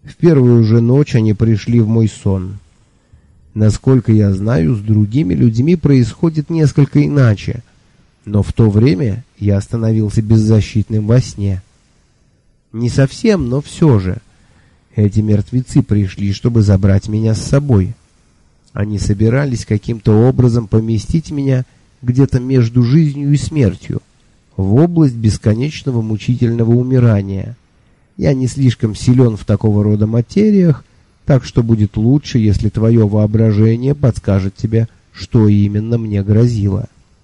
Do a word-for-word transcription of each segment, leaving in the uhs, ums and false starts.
В первую же ночь они пришли в мой сон. Насколько я знаю, с другими людьми происходит несколько иначе, но в то время я становился беззащитным во сне. Не совсем, но все же. Эти мертвецы пришли, чтобы забрать меня с собой. Они собирались каким-то образом поместить меня где-то между жизнью и смертью, в область бесконечного мучительного умирания. Я не слишком силен в такого рода материях, так что будет лучше, если твое воображение подскажет тебе, что именно мне грозило.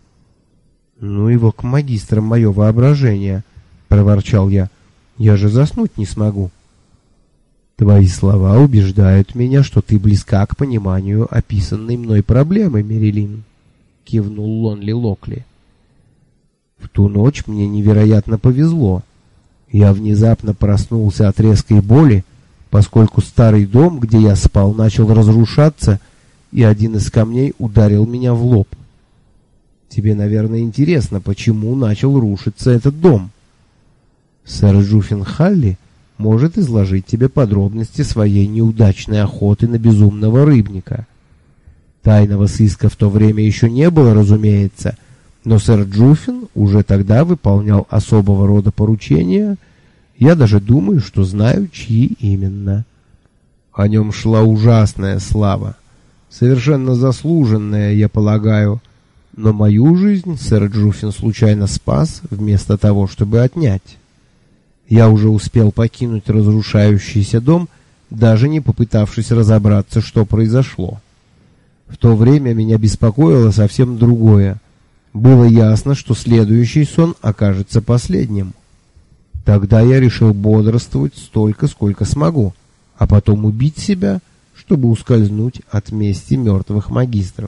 «Ну его к магистрам, мое воображение», — проворчал я. «Я же заснуть не смогу». «Твои слова убеждают меня, что ты близка к пониманию описанной мной проблемы, Мерилин», — кивнул Лонли Локли. «В ту ночь мне невероятно повезло. Я внезапно проснулся от резкой боли, поскольку старый дом, где я спал, начал разрушаться, и один из камней ударил меня в лоб. Тебе, наверное, интересно, почему начал рушиться этот дом. Сэр Джуффин Халли может изложить тебе подробности своей неудачной охоты на безумного рыбника. Тайного сыска в то время еще не было, разумеется, но сэр Джуффин уже тогда выполнял особого рода поручения. Я даже думаю, что знаю, чьи именно. О нем шла ужасная слава, совершенно заслуженная, я полагаю, но мою жизнь сэр Джуффин случайно спас, вместо того, чтобы отнять. Я уже успел покинуть разрушающийся дом, даже не попытавшись разобраться, что произошло. В то время меня беспокоило совсем другое. Было ясно, что следующий сон окажется последним. Тогда я решил бодрствовать столько, сколько смогу, а потом убить себя, чтобы ускользнуть от мести мертвых магистров.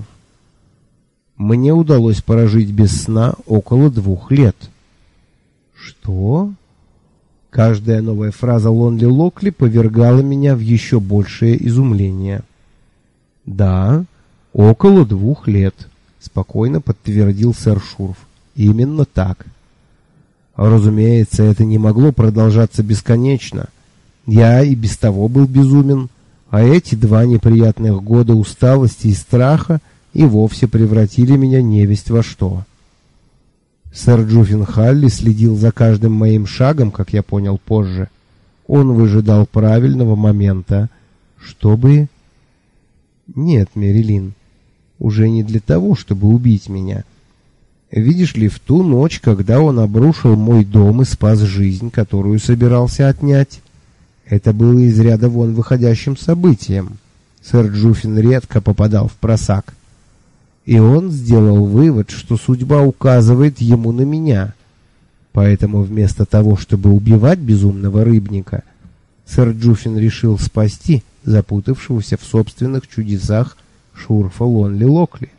Мне удалось прожить без сна около двух лет. Что? Каждая новая фраза Лонли Локли повергала меня в еще большее изумление. Да, около двух лет, спокойно подтвердил сэр Шурф. Именно так. Разумеется, это не могло продолжаться бесконечно. Я и без того был безумен, а эти два неприятных года усталости и страха и вовсе превратили меня невесть во что. Сэр Джуффин Халли следил за каждым моим шагом, как я понял позже. Он выжидал правильного момента, чтобы... Нет, Мерилин, уже не для того, чтобы убить меня. Видишь ли, в ту ночь, когда он обрушил мой дом и спас жизнь, которую собирался отнять, это было из ряда вон выходящим событием. Сэр Джуффин редко попадал в просак. И он сделал вывод, что судьба указывает ему на меня. Поэтому вместо того, чтобы убивать безумного рыбника, сэр Джуффин решил спасти запутавшегося в собственных чудесах Шурфа Лонли Локли.